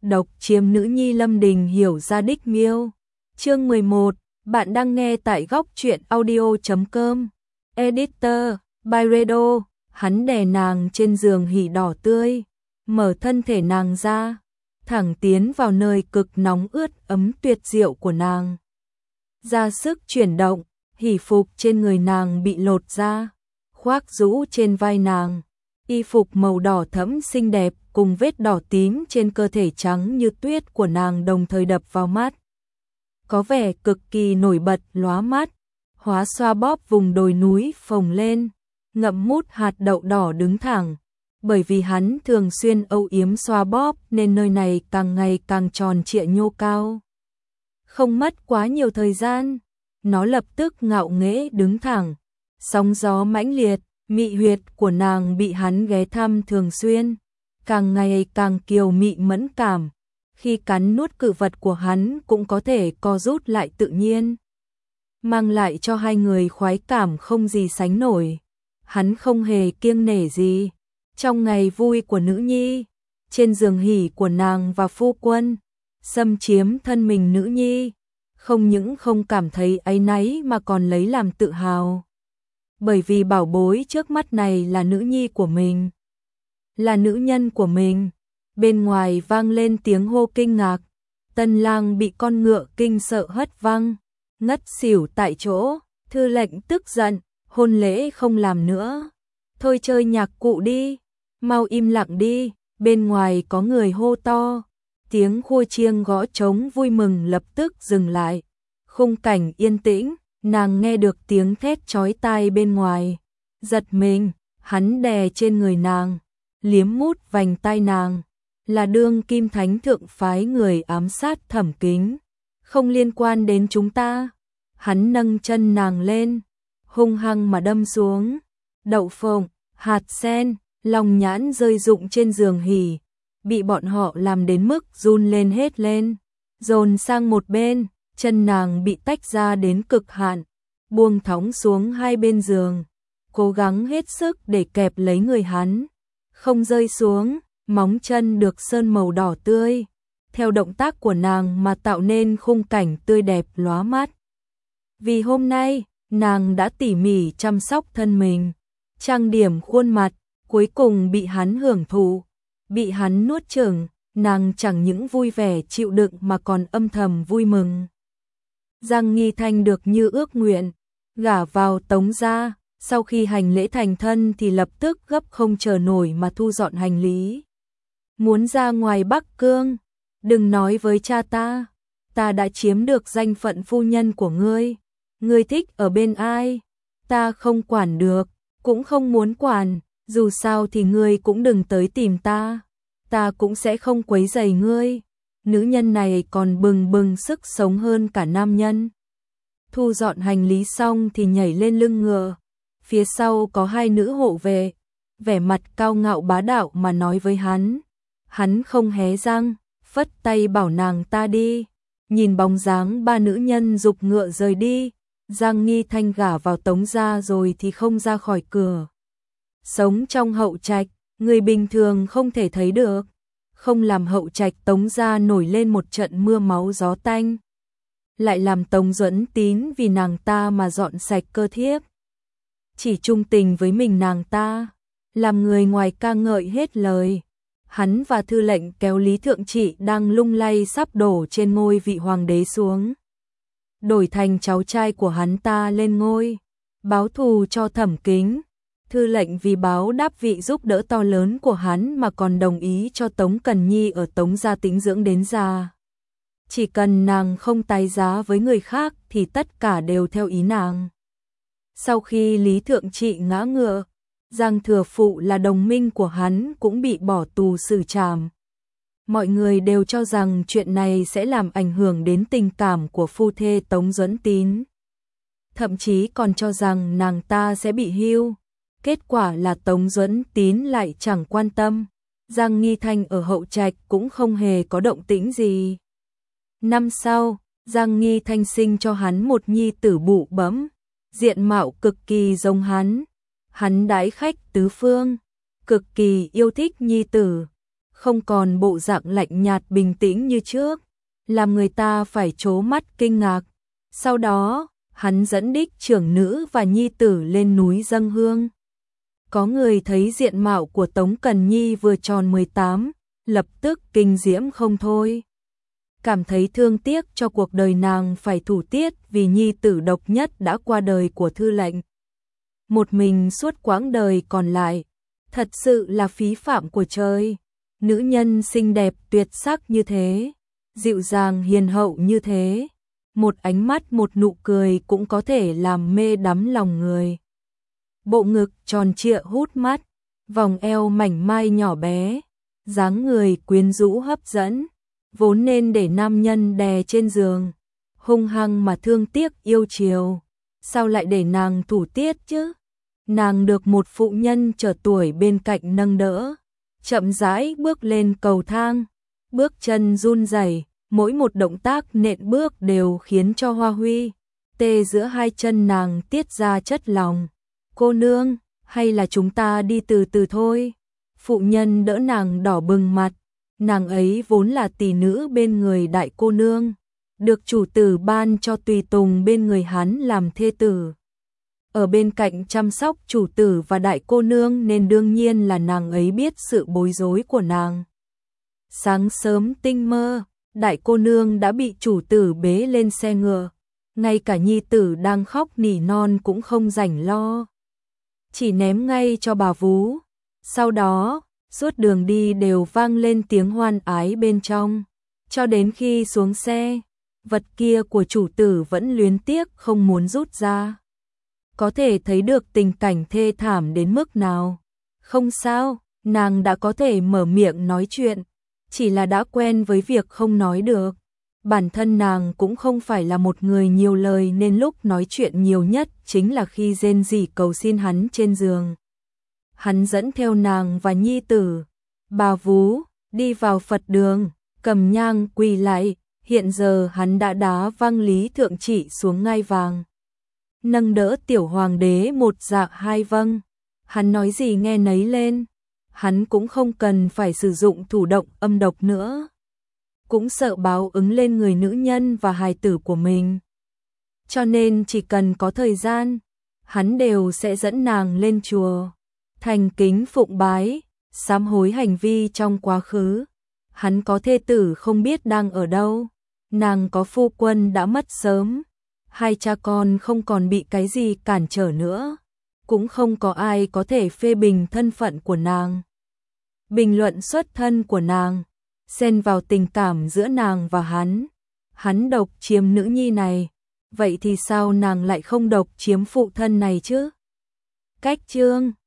độc chiếm nữ nhi Lâm Đình hiểu ra đích miêu. Chương 11, bạn đang nghe tại góc truyện audio.com. Editor, by Redo. Hắn đè nàng trên giường hỉ đỏ tươi, mở thân thể nàng ra, thẳng tiến vào nơi cực nóng ướt ấm tuyệt diệu của nàng. Ra sức chuyển động, hỉ phục trên người nàng bị lột ra, khoác rũ trên vai nàng. Y phục màu đỏ thẫm xinh đẹp cùng vết đỏ tím trên cơ thể trắng như tuyết của nàng đồng thời đập vào mắt. Có vẻ cực kỳ nổi bật lóa mắt. Hóa xoa bóp vùng đồi núi phồng lên, ngậm mút hạt đậu đỏ đứng thẳng. Bởi vì hắn thường xuyên âu yếm xoa bóp nên nơi này càng ngày càng tròn trịa nhô cao. Không mất quá nhiều thời gian, nó lập tức ngạo nghễ đứng thẳng. Sóng gió mãnh liệt, mị huyệt của nàng bị hắn ghé thăm thường xuyên, càng ngày càng kiều mị mẫn cảm. Khi cắn nuốt cự vật của hắn cũng có thể co rút lại tự nhiên, mang lại cho hai người khoái cảm không gì sánh nổi. Hắn không hề kiêng nể gì. Trong ngày vui của nữ nhi, trên giường hỉ của nàng và phu quân, xâm chiếm thân mình nữ nhi, không những không cảm thấy áy náy mà còn lấy làm tự hào. Bởi vì bảo bối trước mắt này là nữ nhi của mình, là nữ nhân của mình. Bên ngoài vang lên tiếng hô kinh ngạc. Tân lang bị con ngựa kinh sợ hất văng, ngất xỉu tại chỗ. Thư lệnh tức giận, hôn lễ không làm nữa, thôi chơi nhạc cụ đi, mau im lặng đi. Bên ngoài có người hô to, tiếng khua chiêng gõ trống vui mừng lập tức dừng lại. Khung cảnh yên tĩnh, nàng nghe được tiếng thét chói tai bên ngoài, giật mình. Hắn đè trên người nàng, liếm mút vành tai nàng. Là đương kim thánh thượng phái người ám sát Thẩm Kính, không liên quan đến chúng ta. Hắn nâng chân nàng lên, hung hăng mà đâm xuống. Đậu phộng, hạt sen, lòng nhãn rơi rụng trên giường hỉ, bị bọn họ làm đến mức run lên hết lên, dồn sang một bên. Chân nàng bị tách ra đến cực hạn, buông thõng xuống hai bên giường, cố gắng hết sức để kẹp lấy người hắn, không rơi xuống. Móng chân được sơn màu đỏ tươi, theo động tác của nàng mà tạo nên khung cảnh tươi đẹp lóa mắt. Vì hôm nay, nàng đã tỉ mỉ chăm sóc thân mình, trang điểm khuôn mặt, cuối cùng bị hắn hưởng thụ, bị hắn nuốt chửng. Nàng chẳng những vui vẻ chịu đựng mà còn âm thầm vui mừng. Giang Nghi Thanh được như ước nguyện, gả vào Tống gia. Sau khi hành lễ thành thân thì lập tức gấp không chờ nổi mà thu dọn hành lý, muốn ra ngoài Bắc Cương. Đừng nói với cha ta đã chiếm được danh phận phu nhân của ngươi. Ngươi thích ở bên ai, ta không quản được, cũng không muốn quản. Dù sao thì ngươi cũng đừng tới tìm ta cũng sẽ không quấy rầy ngươi. Nữ nhân này còn bừng bừng sức sống hơn cả nam nhân. Thu dọn hành lý xong thì nhảy lên lưng ngựa. Phía sau có hai nữ hộ vệ, vẻ mặt cao ngạo bá đạo mà nói với hắn. Hắn không hé răng, phất tay bảo nàng ta đi. Nhìn bóng dáng ba nữ nhân giục ngựa rời đi, Giang Nghi Thanh gả vào Tống gia rồi thì không ra khỏi cửa. Sống trong hậu trạch, người bình thường không thể thấy được. Không làm hậu trạch Tống gia nổi lên một trận mưa máu gió tanh. Lại làm Tống Duẫn Tín vì nàng ta mà dọn sạch cơ thiếp. Chỉ trung tình với mình nàng ta, làm người ngoài ca ngợi hết lời. Hắn và thư lệnh kéo Lý Thượng Trị đang lung lay sắp đổ trên ngôi vị hoàng đế xuống, đổi thành cháu trai của hắn ta lên ngôi, báo thù cho Thẩm Kính. Thư lệnh vì báo đáp vị giúp đỡ to lớn của hắn mà còn đồng ý cho Tống Cần Nhi ở Tống gia tĩnh dưỡng đến già. Chỉ cần nàng không tái giá với người khác thì tất cả đều theo ý nàng. Sau khi Lý Thượng Trị ngã ngựa, Giang Thừa Phụ là đồng minh của hắn cũng bị bỏ tù xử trảm. Mọi người đều cho rằng chuyện này sẽ làm ảnh hưởng đến tình cảm của phu thê Tống Duẫn Tín. Thậm chí còn cho rằng nàng ta sẽ bị hưu. Kết quả là Tống Duẫn Tín lại chẳng quan tâm. Giang Nghi Thanh ở hậu trạch cũng không hề có động tĩnh gì. Năm sau, Giang Nghi Thanh sinh cho hắn một nhi tử bụ bẫm, diện mạo cực kỳ giống hắn. Hắn đãi khách tứ phương, cực kỳ yêu thích nhi tử, không còn bộ dạng lạnh nhạt bình tĩnh như trước, làm người ta phải trố mắt kinh ngạc. Sau đó, hắn dẫn đích trưởng nữ và nhi tử lên núi dâng hương. Có người thấy diện mạo của Tống Cần Nhi vừa tròn 18, lập tức kinh diễm không thôi. Cảm thấy thương tiếc cho cuộc đời nàng phải thủ tiết vì nhi tử độc nhất đã qua đời của thư lệnh. Một mình suốt quãng đời còn lại, thật sự là phí phạm của trời. Nữ nhân xinh đẹp tuyệt sắc như thế, dịu dàng hiền hậu như thế, một ánh mắt một nụ cười cũng có thể làm mê đắm lòng người. Bộ ngực tròn trịa hút mắt, vòng eo mảnh mai nhỏ bé, dáng người quyến rũ hấp dẫn, vốn nên để nam nhân đè trên giường, hung hăng mà thương tiếc yêu chiều, sao lại để nàng thủ tiết chứ? Nàng được một phụ nhân trẻ tuổi bên cạnh nâng đỡ, chậm rãi bước lên cầu thang, bước chân run rẩy, mỗi một động tác nện bước đều khiến cho Hoa Huy tê giữa hai chân nàng tiết ra chất lòng. Cô nương, hay là chúng ta đi từ từ thôi? Phụ nhân đỡ nàng đỏ bừng mặt, nàng ấy vốn là tỷ nữ bên người đại cô nương, được chủ tử ban cho tùy tùng bên người hắn làm thê tử. Ở bên cạnh chăm sóc chủ tử và đại cô nương nên đương nhiên là nàng ấy biết sự bối rối của nàng. Sáng sớm tinh mơ, đại cô nương đã bị chủ tử bế lên xe ngựa, ngay cả nhi tử đang khóc nỉ non cũng không rảnh lo, chỉ ném ngay cho bà vú. Sau đó, suốt đường đi đều vang lên tiếng hoan ái bên trong, cho đến khi xuống xe, vật kia của chủ tử vẫn luyến tiếc không muốn rút ra. Có thể thấy được tình cảnh thê thảm đến mức nào. Không sao, nàng đã có thể mở miệng nói chuyện, chỉ là đã quen với việc không nói được. Bản thân nàng cũng không phải là một người nhiều lời nên lúc nói chuyện nhiều nhất chính là khi rên rỉ cầu xin hắn trên giường. Hắn dẫn theo nàng và nhi tử, bà vú, đi vào Phật đường, cầm nhang quỳ lại, hiện giờ hắn đã đá văng Lý Thượng Trị xuống ngai vàng. Nâng đỡ tiểu hoàng đế một dạ hai vâng, hắn nói gì nghe nấy lên, hắn cũng không cần phải sử dụng thủ động âm độc nữa, cũng sợ báo ứng lên người nữ nhân và hài tử của mình. Cho nên chỉ cần có thời gian, hắn đều sẽ dẫn nàng lên chùa, thành kính phụng bái, sám hối hành vi trong quá khứ. Hắn có thê tử không biết đang ở đâu, nàng có phu quân đã mất sớm, hai cha con không còn bị cái gì cản trở nữa, cũng không có ai có thể phê bình thân phận của nàng, bình luận xuất thân của nàng, xen vào tình cảm giữa nàng và hắn độc chiếm nữ nhi này, vậy thì sao nàng lại không độc chiếm phụ thân này chứ? Cách chương